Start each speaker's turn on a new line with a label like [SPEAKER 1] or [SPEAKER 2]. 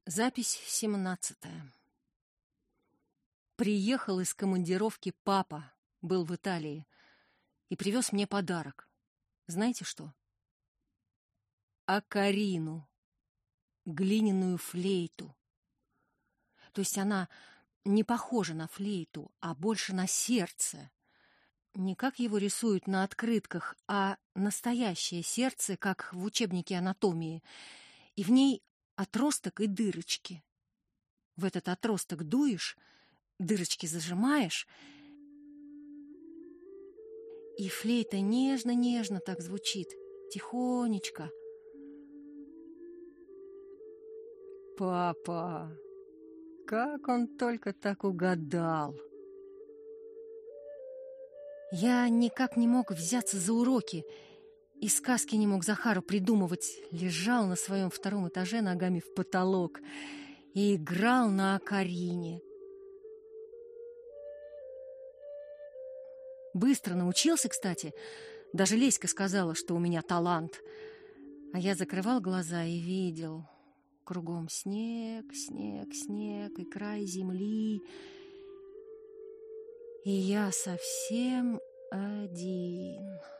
[SPEAKER 1] Запись 17. Приехал из командировки папа, был в Италии, и привез мне подарок. Знаете что? Окарину, глиняную флейту. То есть она не похожа на флейту, а больше на сердце. Не как его рисуют на открытках, а настоящее сердце, как в учебнике анатомии. И в ней отросток и дырочки. В этот отросток дуешь, дырочки зажимаешь, и флейта нежно-нежно так звучит, тихонечко. Папа, как он только так угадал! Я никак не мог взяться за уроки, и сказки не мог Захару придумывать. Лежал на своем 2-м этаже ногами в потолок и играл на окарине. Быстро научился, кстати. Даже Леська сказала, что у меня талант. А я закрывал глаза и видел. Кругом снег, снег, снег и край земли. И я совсем один.